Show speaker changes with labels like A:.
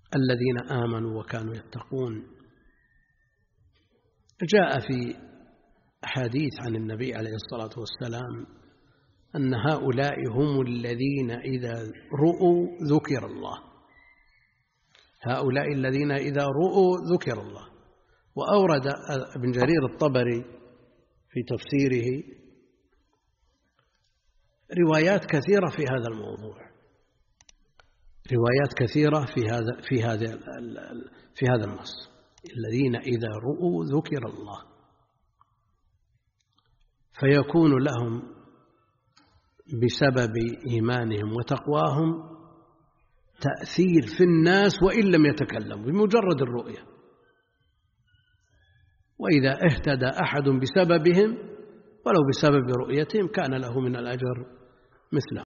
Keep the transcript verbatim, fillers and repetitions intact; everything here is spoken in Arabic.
A: الذين آمنوا وكانوا يتقون. جاء في أحاديث عن النبي عليه الصلاة والسلام أن هؤلاء هم الذين إذا رؤوا ذكر الله، هؤلاء الذين إذا رؤوا ذكر الله. وأورد ابن جرير الطبري في تفسيره روايات كثيرة في هذا الموضوع، روايات كثيرة في هذا في هذا في هذا النص، الذين إذا رؤوا ذكر الله، فيكون لهم بسبب إيمانهم وتقواهم تأثير في الناس وإن لم يتكلموا بمجرد الرؤية. وإذا اهتدى أحد بسببهم ولو بسبب رؤيتهم كان له من الأجر مثله.